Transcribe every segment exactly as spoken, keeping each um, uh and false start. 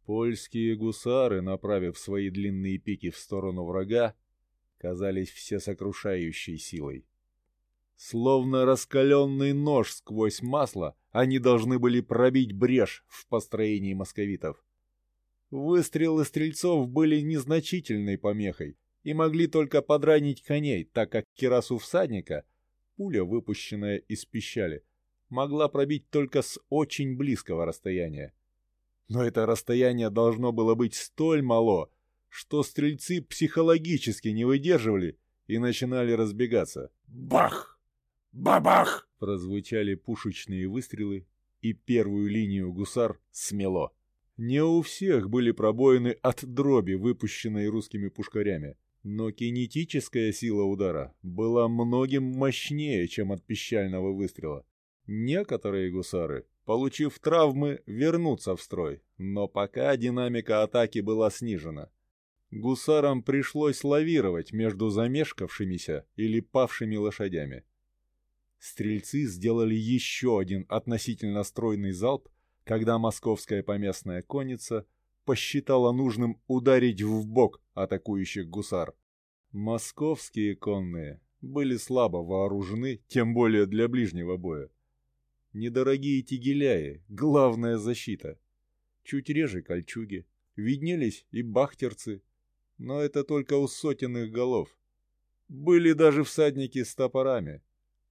Польские гусары, направив свои длинные пики в сторону врага, казались всесокрушающей силой. Словно раскаленный нож сквозь масло, они должны были пробить брешь в построении московитов. Выстрелы стрельцов были незначительной помехой и могли только подранить коней, так как кирасу всадника, пуля, выпущенная из пищали, могла пробить только с очень близкого расстояния. Но это расстояние должно было быть столь мало, что стрельцы психологически не выдерживали и начинали разбегаться. Бах! Бабах! Прозвучали пушечные выстрелы, и первую линию гусар смело. Не у всех были пробоины от дроби, выпущенной русскими пушкарями, но кинетическая сила удара была многим мощнее, чем от пищального выстрела. Некоторые гусары, получив травмы, вернутся в строй, но пока динамика атаки была снижена. Гусарам пришлось лавировать между замешкавшимися или павшими лошадями. Стрельцы сделали еще один относительно стройный залп, когда московская поместная конница посчитала нужным ударить в бок атакующих гусар. Московские конные были слабо вооружены, тем более для ближнего боя. Недорогие тегеляи — главная защита. Чуть реже кольчуги, виднелись и бахтерцы, но это только у сотенных голов. Были даже всадники с топорами.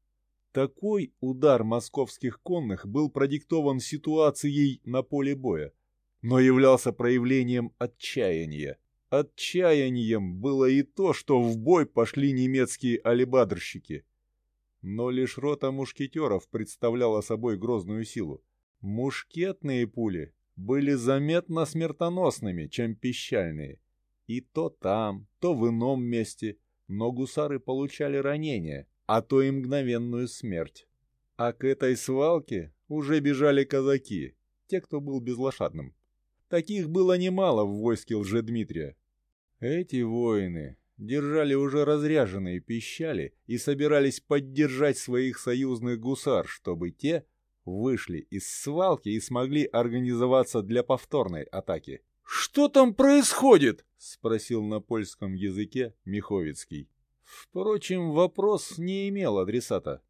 Такой удар московских конных был продиктован ситуацией на поле боя, но являлся проявлением отчаяния. Отчаянием было и то, что в бой пошли немецкие алебарщики. Но лишь рота мушкетеров представляла собой грозную силу. Мушкетные пули были заметно смертоносными, чем пищальные. И то там, то в ином месте, но гусары получали ранения, а то и мгновенную смерть. А к этой свалке уже бежали казаки, те, кто был безлошадным. Таких было немало в войске Лжедмитрия. Эти воины держали уже разряженные пищали и собирались поддержать своих союзных гусар, чтобы те вышли из свалки и смогли организоваться для повторной атаки. «Что там происходит?» — спросил на польском языке Миховицкий. Впрочем, вопрос не имел адресата.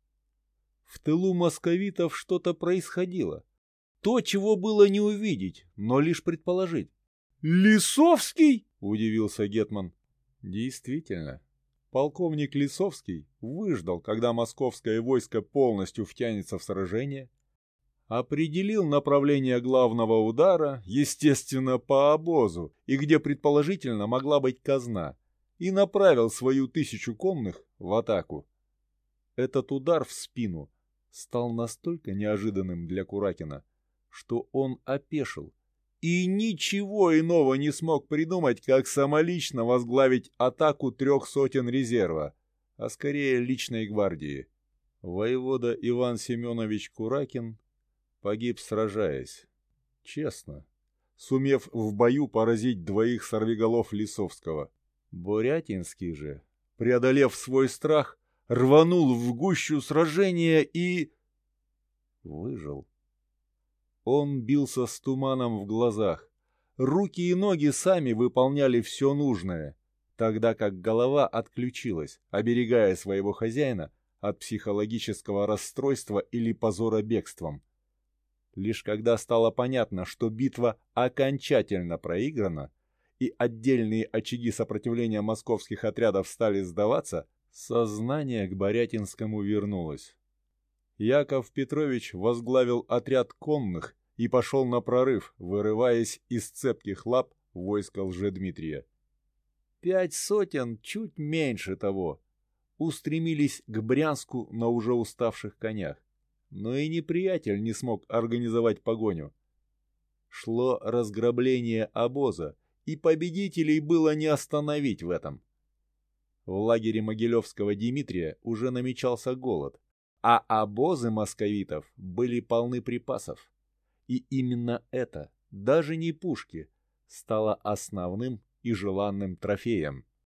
В тылу московитов что-то происходило. То, чего было не увидеть, но лишь предположить. «Лисовский?» — удивился гетман. Действительно, полковник Лисовский выждал, когда московское войско полностью втянется в сражение, определил направление главного удара, естественно, по обозу, и где предположительно могла быть казна, и направил свою тысячу конных в атаку. Этот удар в спину стал настолько неожиданным для Куракина, что он опешил и ничего иного не смог придумать, как самолично возглавить атаку трех сотен резерва, а скорее личной гвардии. Воевода Иван Семенович Куракин погиб, сражаясь. Честно, сумев в бою поразить двоих сорвиголов Лисовского. Борятинский же, преодолев свой страх, рванул в гущу сражения и... выжил. Он бился с туманом в глазах. Руки и ноги сами выполняли все нужное, тогда как голова отключилась, оберегая своего хозяина от психологического расстройства или позора бегством. Лишь когда стало понятно, что битва окончательно проиграна, и отдельные очаги сопротивления московских отрядов стали сдаваться, сознание к Борятинскому вернулось. Яков Петрович возглавил отряд конных и пошел на прорыв, вырываясь из цепких лап войска Лжедмитрия. Пять сотен, чуть меньше того, устремились к Брянску на уже уставших конях, но и неприятель не смог организовать погоню. Шло разграбление обоза, и победителей было не остановить в этом. В лагере Могилевского Дмитрия уже намечался голод, а обозы московитов были полны припасов. И именно это, даже не пушки, стало основным и желанным трофеем.